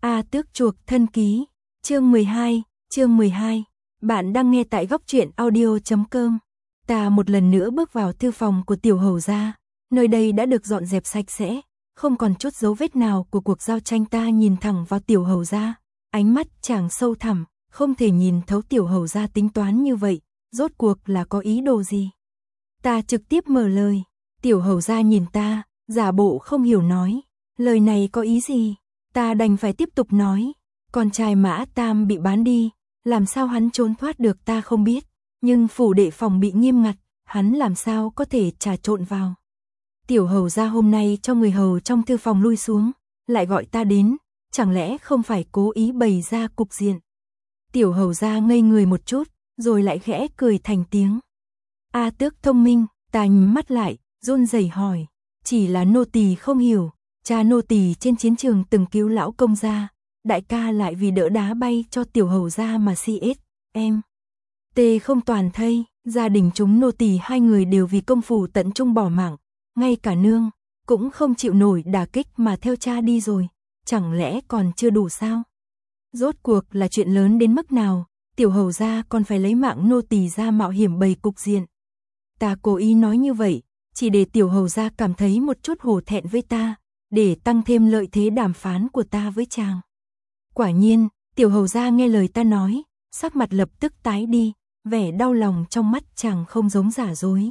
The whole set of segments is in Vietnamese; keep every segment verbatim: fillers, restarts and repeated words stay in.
A Tước chuộc thân ký, chương mười hai, chương mười hai. Bạn đang nghe tại góc truyện audio chấm com. Ta một lần nữa bước vào thư phòng của tiểu hầu gia, nơi đây đã được dọn dẹp sạch sẽ, không còn chút dấu vết nào của cuộc giao tranh. Ta nhìn thẳng vào tiểu hầu gia, ánh mắt chàng sâu thẳm, không thể nhìn thấu tiểu hầu gia tính toán như vậy, rốt cuộc là có ý đồ gì. Ta trực tiếp mở lời, tiểu hầu gia nhìn ta, giả bộ không hiểu nói, lời này có ý gì. Ta đành phải tiếp tục nói, con trai Mã Tam bị bán đi, làm sao hắn trốn thoát được ta không biết, nhưng phủ đệ phòng bị nghiêm ngặt, hắn làm sao có thể trà trộn vào. Tiểu hầu gia hôm nay cho người hầu trong thư phòng lui xuống, lại gọi ta đến, chẳng lẽ không phải cố ý bày ra cục diện. Tiểu hầu gia ngây người một chút, rồi lại khẽ cười thành tiếng. A Tước thông minh, ta nhắm mắt lại, run rẩy hỏi, chỉ là nô tỳ không hiểu. Cha nô tỳ trên chiến trường từng cứu lão công gia, đại ca lại vì đỡ đá bay cho tiểu hầu gia mà si ết, em. Tê không toàn thây, gia đình chúng nô tỳ hai người đều vì công phủ tận trung bỏ mạng, ngay cả nương, cũng không chịu nổi đả kích mà theo cha đi rồi, chẳng lẽ còn chưa đủ sao? Rốt cuộc là chuyện lớn đến mức nào, tiểu hầu gia còn phải lấy mạng nô tỳ ra mạo hiểm bày cục diện. Ta cố ý nói như vậy, chỉ để tiểu hầu gia cảm thấy một chút hổ thẹn với ta, để tăng thêm lợi thế đàm phán của ta với chàng. Quả nhiên, tiểu hầu gia nghe lời ta nói, sắc mặt lập tức tái đi, vẻ đau lòng trong mắt chàng không giống giả dối.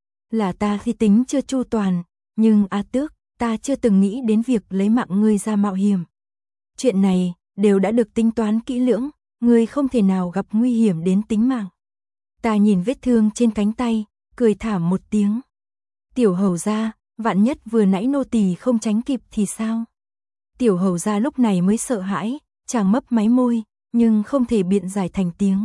Là ta khi tính chưa chu toàn, nhưng A Tước, ta chưa từng nghĩ đến việc lấy mạng ngươi ra mạo hiểm. Chuyện này, đều đã được tính toán kỹ lưỡng, ngươi không thể nào gặp nguy hiểm đến tính mạng. Ta nhìn vết thương trên cánh tay, cười thảm một tiếng. Tiểu hầu gia, vạn nhất vừa nãy nô tỳ không tránh kịp thì sao? Tiểu hầu gia lúc này mới sợ hãi, chàng mấp máy môi, nhưng không thể biện giải thành tiếng.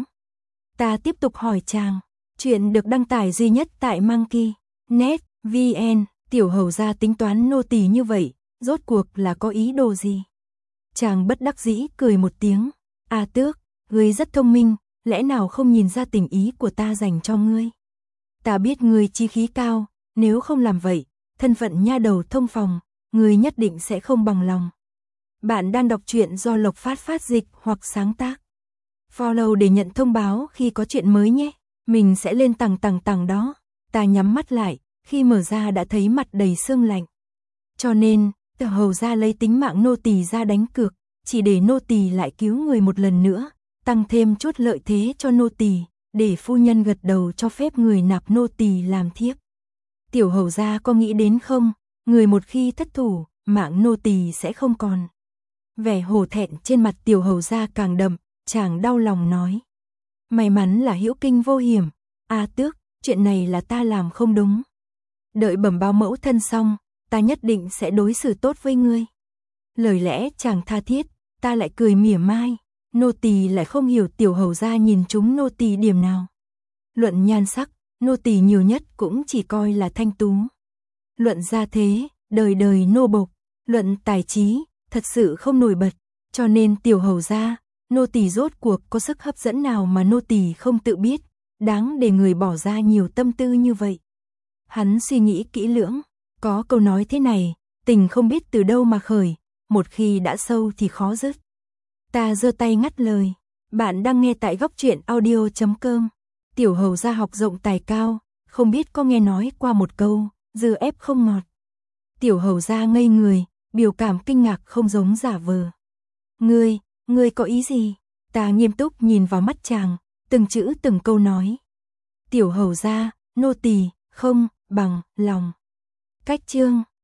Ta tiếp tục hỏi chàng, chuyện được đăng tải duy nhất tại Monkey net vn, tiểu hầu gia tính toán nô tỳ như vậy, rốt cuộc là có ý đồ gì? Chàng bất đắc dĩ cười một tiếng, A Tước, ngươi rất thông minh, lẽ nào không nhìn ra tình ý của ta dành cho ngươi? Ta biết ngươi chi khí cao, nếu không làm vậy, thân phận nha đầu thông phòng, người nhất định sẽ không bằng lòng. Bạn đang đọc truyện do Lộc Phát phát dịch hoặc sáng tác. Follow để nhận thông báo khi có chuyện mới nhé. Mình sẽ lên tầng tầng tầng đó. Ta nhắm mắt lại, khi mở ra đã thấy mặt đầy sương lạnh. Cho nên, tiểu hầu gia lấy tính mạng nô tỳ ra đánh cược, chỉ để nô tỳ lại cứu người một lần nữa, tăng thêm chút lợi thế cho nô tỳ, để phu nhân gật đầu cho phép người nạp nô tỳ làm thiếp. Tiểu hầu gia có nghĩ đến không, người một khi thất thủ, mạng nô tỳ sẽ không còn. Vẻ hổ thẹn trên mặt tiểu hầu gia càng đậm, chàng đau lòng nói. May mắn là hữu kinh vô hiểm, A Tước, chuyện này là ta làm không đúng. Đợi bẩm báo mẫu thân xong, ta nhất định sẽ đối xử tốt với ngươi. Lời lẽ chàng tha thiết, ta lại cười mỉa mai, nô tỳ lại không hiểu tiểu hầu gia nhìn chúng nô tỳ điểm nào. Luận nhan sắc, nô tỳ nhiều nhất cũng chỉ coi là thanh tú. Luận gia thế, đời đời nô bộc, luận tài trí, thật sự không nổi bật, cho nên tiểu hầu gia, nô tỳ rốt cuộc có sức hấp dẫn nào mà nô tỳ không tự biết, đáng để người bỏ ra nhiều tâm tư như vậy. Hắn suy nghĩ kỹ lưỡng, có câu nói thế này, tình không biết từ đâu mà khởi, một khi đã sâu thì khó dứt. Ta giơ tay ngắt lời, bạn đang nghe tại góc truyện audio chấm com. Tiểu hầu gia học rộng tài cao, không biết có nghe nói qua một câu, dưa ép không ngọt. Tiểu hầu gia ngây người, biểu cảm kinh ngạc không giống giả vờ. Ngươi, ngươi có ý gì? Ta nghiêm túc nhìn vào mắt chàng, từng chữ từng câu nói. Tiểu hầu gia, nô tỳ không bằng lòng. Cách chương